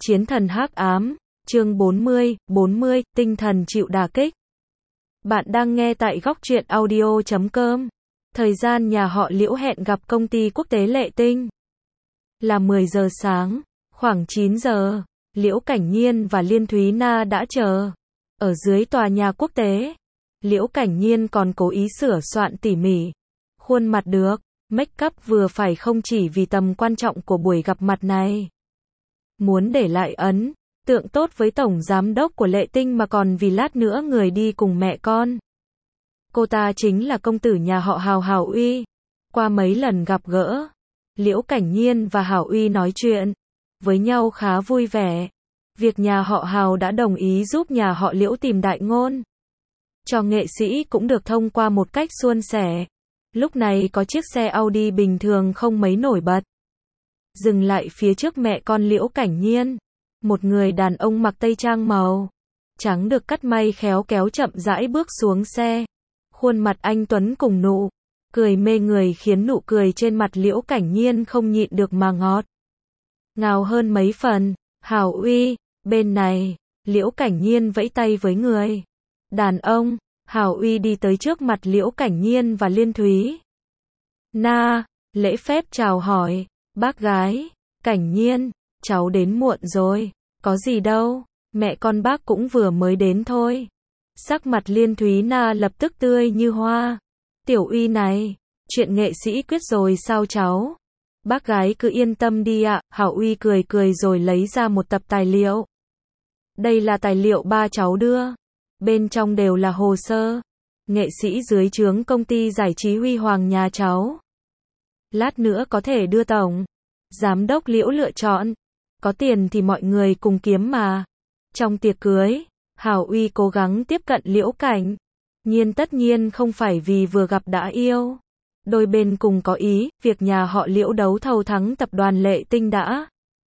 Chiến thần hắc ám, chương 40, tinh thần chịu đả kích. Bạn đang nghe tại góc truyện audio.com. Thời gian nhà họ Liễu hẹn gặp công ty quốc tế Lệ Tinh là 10 giờ sáng, khoảng 9 giờ, Liễu Cảnh Nhiên và Liên Thúy Na đã chờ ở dưới tòa nhà quốc tế. Liễu Cảnh Nhiên còn cố ý sửa soạn tỉ mỉ khuôn mặt được make up vừa phải, không chỉ vì tầm quan trọng của buổi gặp mặt này, muốn để lại ấn tượng tốt với tổng giám đốc của Lệ Tinh, mà còn vì lát nữa người đi cùng mẹ con cô ta chính là công tử nhà họ Hào, Hào Uy. Qua mấy lần gặp gỡ, Liễu Cảnh Nhiên và Hào Uy nói chuyện với nhau khá vui vẻ. Việc nhà họ Hào đã đồng ý giúp nhà họ Liễu tìm đại ngôn cho nghệ sĩ cũng được thông qua một cách suôn sẻ. Lúc này có chiếc xe Audi bình thường không mấy nổi bật dừng lại phía trước mẹ con Liễu Cảnh Nhiên. Một người đàn ông mặc tây trang màu trắng được cắt may khéo kéo chậm rãi bước xuống xe. Khuôn mặt anh tuấn cùng nụ cười mê người khiến nụ cười trên mặt Liễu Cảnh Nhiên không nhịn được mà ngọt ngào hơn mấy phần. Hào Uy, bên này. Liễu Cảnh Nhiên vẫy tay với người đàn ông. Hào Uy đi tới trước mặt Liễu Cảnh Nhiên và Liên Thúy Na, lễ phép chào hỏi. Bác gái Cảnh Nhiên, cháu đến muộn rồi. Có gì đâu, mẹ con bác cũng vừa mới đến thôi. Sắc mặt Liên Thúy Na lập tức tươi như hoa. Tiểu Uy này, chuyện nghệ sĩ quyết rồi sao cháu? Bác gái cứ yên tâm đi ạ. Hào Uy cười cười rồi lấy ra một tập tài liệu. Đây là tài liệu ba cháu đưa. Bên trong đều là hồ sơ nghệ sĩ dưới trướng công ty giải trí huy hoàng nhà cháu. Lát nữa có thể đưa tổng giám đốc Liễu lựa chọn. Có tiền thì mọi người cùng kiếm mà. Trong tiệc cưới, Hào Uy cố gắng tiếp cận Liễu Cảnh Nhiên, tất nhiên không phải vì vừa gặp đã yêu. Đôi bên cùng có ý, việc nhà họ Liễu đấu thầu thắng tập đoàn Lệ Tinh đã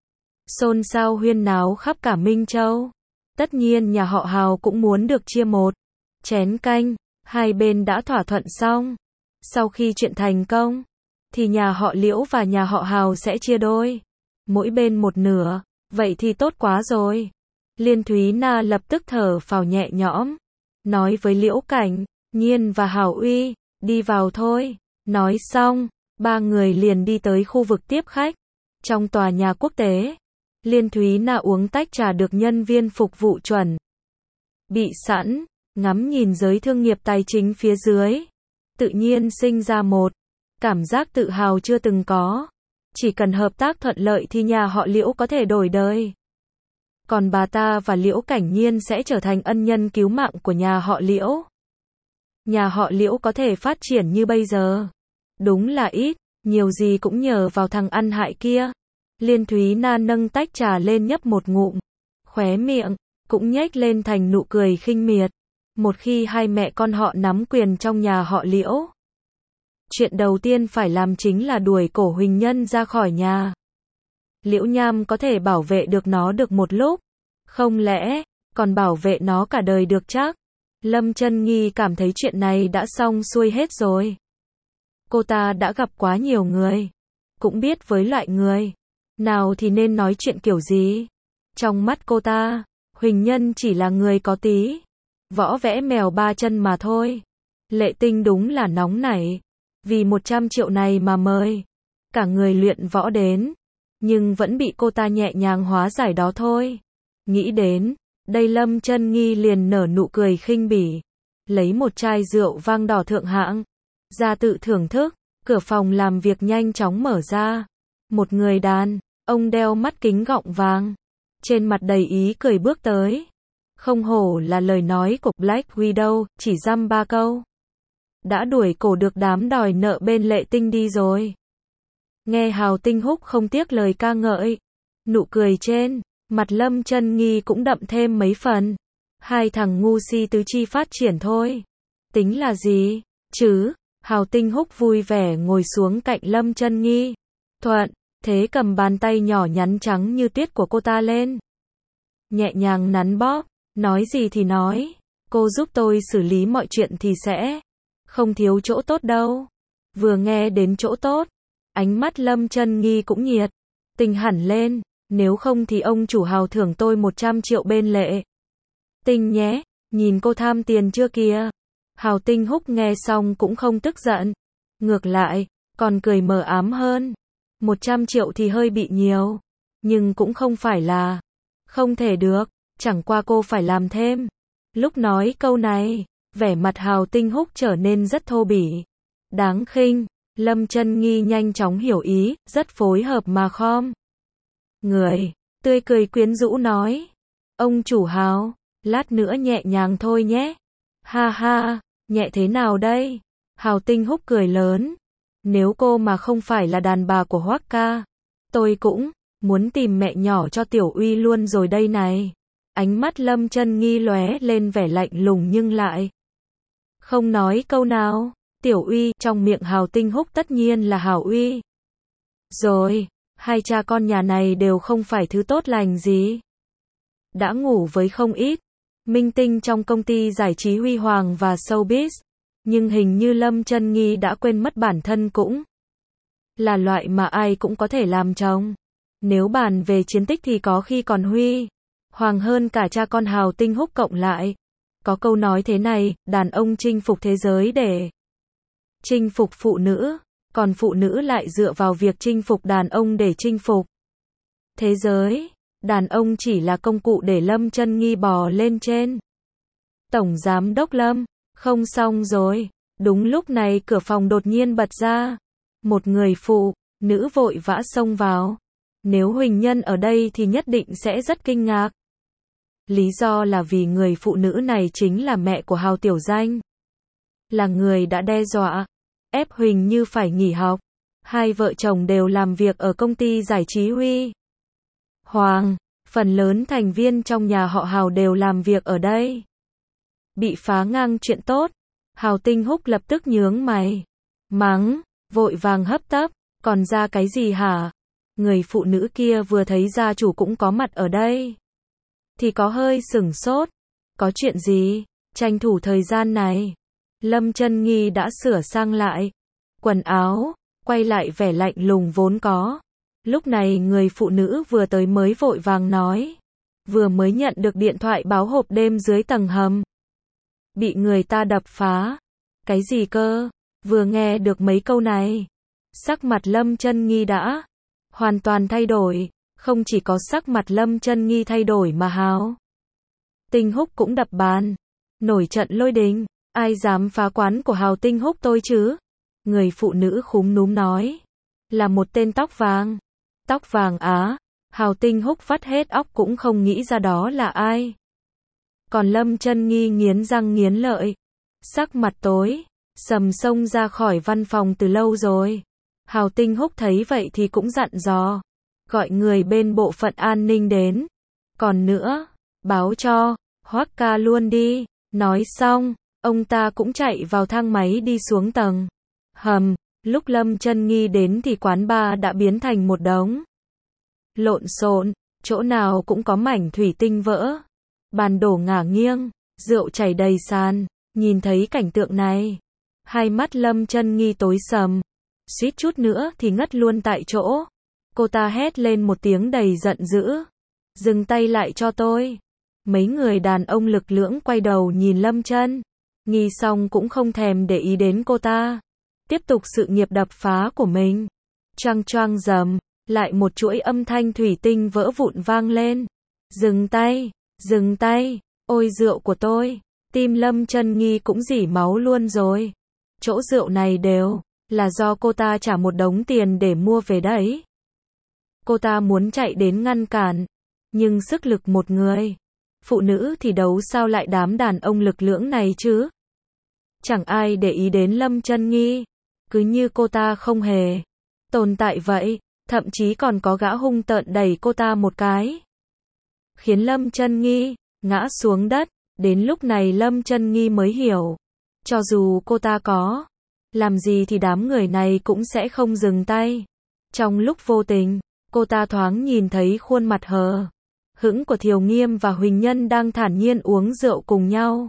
xôn xao huyên náo khắp cả Minh Châu. Tất nhiên nhà họ Hào cũng muốn được chia một chén canh. Hai bên đã thỏa thuận xong. Sau khi chuyện thành công, thì nhà họ Liễu và nhà họ Hào sẽ chia đôi, mỗi bên một nửa. Vậy thì tốt quá rồi. Liên Thúy Na lập tức thở phào nhẹ nhõm, nói với Liễu Cảnh Nhiên và Hào Uy, đi vào thôi. Nói xong, ba người liền đi tới khu vực tiếp khách trong tòa nhà quốc tế. Liên Thúy Na uống tách trà được nhân viên phục vụ chuẩn bị sẵn, ngắm nhìn giới thương nghiệp tài chính phía dưới, tự nhiên sinh ra một cảm giác tự hào chưa từng có. Chỉ cần hợp tác thuận lợi thì nhà họ Liễu có thể đổi đời. Còn bà ta và Liễu Cảnh Nhiên sẽ trở thành ân nhân cứu mạng của nhà họ Liễu. Nhà họ Liễu có thể phát triển như bây giờ, đúng là ít, nhiều gì cũng nhờ vào thằng ăn hại kia. Liên Thúy Na nâng tách trà lên nhấp một ngụm, khóe miệng cũng nhếch lên thành nụ cười khinh miệt. Một khi hai mẹ con họ nắm quyền trong nhà họ Liễu, chuyện đầu tiên phải làm chính là đuổi cổ Huỳnh Nhân ra khỏi nhà. Liễu Nham có thể bảo vệ được nó được một lúc, không lẽ còn bảo vệ nó cả đời được chắc? Lâm Chân Nghi cảm thấy chuyện này đã xong xuôi hết rồi. Cô ta đã gặp quá nhiều người, cũng biết với loại người nào thì nên nói chuyện kiểu gì. Trong mắt cô ta, Huỳnh Nhân chỉ là người có tí võ vẽ mèo ba chân mà thôi. Lệ Tinh đúng là nóng nảy, vì 100 triệu này mà mời cả người luyện võ đến, nhưng vẫn bị cô ta nhẹ nhàng hóa giải đó thôi. Nghĩ đến đây, Lâm Chân Nghi liền nở nụ cười khinh bỉ, lấy một chai rượu vang đỏ thượng hạng ra tự thưởng thức. Cửa phòng làm việc nhanh chóng mở ra. Một người đàn ông đeo mắt kính gọng vàng, trên mặt đầy ý cười bước tới. Không hổ là lời nói của Black Widow, chỉ dăm 3 câu đã đuổi cổ được đám đòi nợ bên Lệ Tinh đi rồi. Nghe Hào Tinh Húc không tiếc lời ca ngợi, nụ cười trên mặt Lâm Chân Nghi cũng đậm thêm mấy phần. Hai thằng ngu si tứ chi phát triển thôi, tính là gì chứ? Hào Tinh Húc vui vẻ ngồi xuống cạnh Lâm Chân Nghi, thuận thế cầm bàn tay nhỏ nhắn trắng như tuyết của cô ta lên, nhẹ nhàng nắn bóp. Nói gì thì nói, cô giúp tôi xử lý mọi chuyện thì sẽ không thiếu chỗ tốt đâu. Vừa nghe đến chỗ tốt, ánh mắt Lâm Chân Nghi cũng nhiệt tình hẳn lên. Nếu không thì ông chủ Hào thưởng tôi 100 triệu bên lệ. Tinh nhé, nhìn cô tham tiền chưa kìa. Hào Tinh Húc nghe xong cũng không tức giận. Ngược lại, còn cười mờ ám hơn. 100 triệu thì hơi bị nhiều. Nhưng cũng không phải là không thể được, chẳng qua cô phải làm thêm. Lúc nói câu này, vẻ mặt Hào Tinh Húc trở nên rất thô bỉ. Đáng khinh, Lâm Chân Nghi nhanh chóng hiểu ý, rất phối hợp mà khom người, tươi cười quyến rũ nói. Ông chủ Hào, lát nữa nhẹ nhàng thôi nhé. Ha ha, nhẹ thế nào đây? Hào Tinh Húc cười lớn. Nếu cô mà không phải là đàn bà của Hoắc ca, tôi cũng muốn tìm mẹ nhỏ cho Tiểu Uy luôn rồi đây này. Ánh mắt Lâm Chân Nghi lóe lên vẻ lạnh lùng nhưng lại không nói câu nào. Tiểu Uy, trong miệng Hào Tinh Húc tất nhiên là Hào Uy. Rồi, hai cha con nhà này đều không phải thứ tốt lành gì. Đã ngủ với không ít minh tinh trong công ty giải trí huy hoàng và showbiz, nhưng hình như Lâm Chân Nghi đã quên mất bản thân cũng là loại mà ai cũng có thể làm chồng. Nếu bàn về chiến tích thì có khi còn huy hoàng hơn cả cha con Hào Tinh Húc cộng lại. Có câu nói thế này, đàn ông chinh phục thế giới để chinh phục phụ nữ, còn phụ nữ lại dựa vào việc chinh phục đàn ông để chinh phục thế giới. Đàn ông chỉ là công cụ để Lâm Chân Nghi bò lên trên. Tổng giám đốc Lâm, không xong rồi. Đúng lúc này cửa phòng đột nhiên bật ra. Một người phụ nữ vội vã xông vào. Nếu Huỳnh Nhân ở đây thì nhất định sẽ rất kinh ngạc. Lý do là vì người phụ nữ này chính là mẹ của Hào Tiểu Danh. Là người đã đe dọa, ép Huỳnh Như phải nghỉ học. Hai vợ chồng đều làm việc ở công ty giải trí Huy Hoàng. Phần lớn thành viên trong nhà họ Hào đều làm việc ở đây. Bị phá ngang chuyện tốt. Hào Tinh Húc lập tức nhướng mày. Mắng, vội vàng hấp tấp. Còn ra cái gì hả? Người phụ nữ kia vừa thấy gia chủ cũng có mặt ở đây thì có hơi sửng sốt. Có chuyện gì? Tranh thủ thời gian này, Lâm Chân Nghi đã sửa sang lại quần áo, quay lại vẻ lạnh lùng vốn có. Lúc này người phụ nữ vừa tới mới vội vàng nói. Vừa mới nhận được điện thoại báo hộp đêm dưới tầng hầm bị người ta đập phá. Cái gì cơ? Vừa nghe được mấy câu này, sắc mặt Lâm Chân Nghi đã hoàn toàn thay đổi. Không chỉ có sắc mặt Lâm Chân Nghi thay đổi mà Hào Tinh Húc cũng đập bàn. Nổi trận lôi đình. Ai dám phá quán của Hào Tinh Húc tôi chứ? Người phụ nữ khúm núm nói. Là một tên tóc vàng. Tóc vàng á? Hào Tinh Húc vắt hết óc cũng không nghĩ ra đó là ai. Còn Lâm Chân Nghi nghiến răng nghiến lợi. Sắc mặt tối sầm xông ra khỏi văn phòng từ lâu rồi. Hào Tinh Húc thấy vậy thì cũng dặn dò. Gọi người bên bộ phận an ninh đến. Còn nữa, báo cho Hoắc ca luôn đi. Nói xong, ông ta cũng chạy vào thang máy đi xuống tầng hầm. Lúc Lâm Chân Nghi đến thì quán bar đã biến thành một đống lộn xộn, chỗ nào cũng có mảnh thủy tinh vỡ, bàn đổ ngả nghiêng, rượu chảy đầy sàn. Nhìn thấy cảnh tượng này, hai mắt Lâm Chân Nghi tối sầm, suýt chút nữa thì ngất luôn tại chỗ. Cô ta hét lên một tiếng đầy giận dữ. Dừng tay lại cho tôi. Mấy người đàn ông lực lưỡng quay đầu nhìn Lâm Chân Nghi xong cũng không thèm để ý đến cô ta. Tiếp tục sự nghiệp đập phá của mình. Choang choang rầm, lại một chuỗi âm thanh thủy tinh vỡ vụn vang lên. Dừng tay, dừng tay, ôi rượu của tôi. Tim Lâm Chân Nghi cũng rỉ máu luôn rồi. Chỗ rượu này đều là do cô ta trả một đống tiền để mua về đấy. Cô ta muốn chạy đến ngăn cản, nhưng sức lực một người phụ nữ thì đấu sao lại đám đàn ông lực lưỡng này chứ. Chẳng ai để ý đến Lâm Chân Nghi, cứ như cô ta không hề tồn tại vậy, thậm chí còn có gã hung tợn đẩy cô ta một cái, khiến Lâm Chân Nghi ngã xuống đất. Đến lúc này Lâm Chân Nghi mới hiểu, cho dù cô ta có làm gì thì đám người này cũng sẽ không dừng tay. Trong lúc vô tình, cô ta thoáng nhìn thấy khuôn mặt hờ hững của Thiều Nghiêm và Huỳnh Nhân đang thản nhiên uống rượu cùng nhau.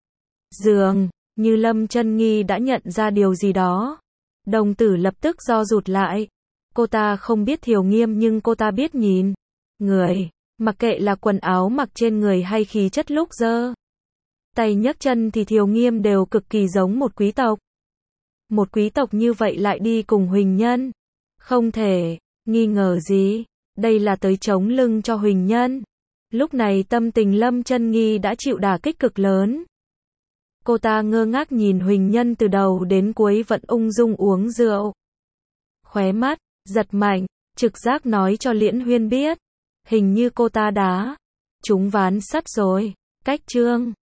Dường như Lâm Chân Nghi đã nhận ra điều gì đó. Đồng tử lập tức co rụt lại. Cô ta không biết Thiều Nghiêm nhưng cô ta biết nhìn người, mặc kệ là quần áo mặc trên người hay khí chất lúc giơ tay nhấc chân thì Thiều Nghiêm đều cực kỳ giống một quý tộc. Một quý tộc như vậy lại đi cùng Huỳnh Nhân. Không thể nghi ngờ gì, đây là tới chống lưng cho Huỳnh Nhân. Lúc này tâm tình Lâm Chân Nghi đã chịu đả kích cực lớn. Cô ta ngơ ngác nhìn Huỳnh Nhân từ đầu đến cuối vẫn ung dung uống rượu. Khóe mắt giật mạnh, trực giác nói cho Liễn Huyên biết, hình như cô ta đã trúng ván sắt rồi. Cách chương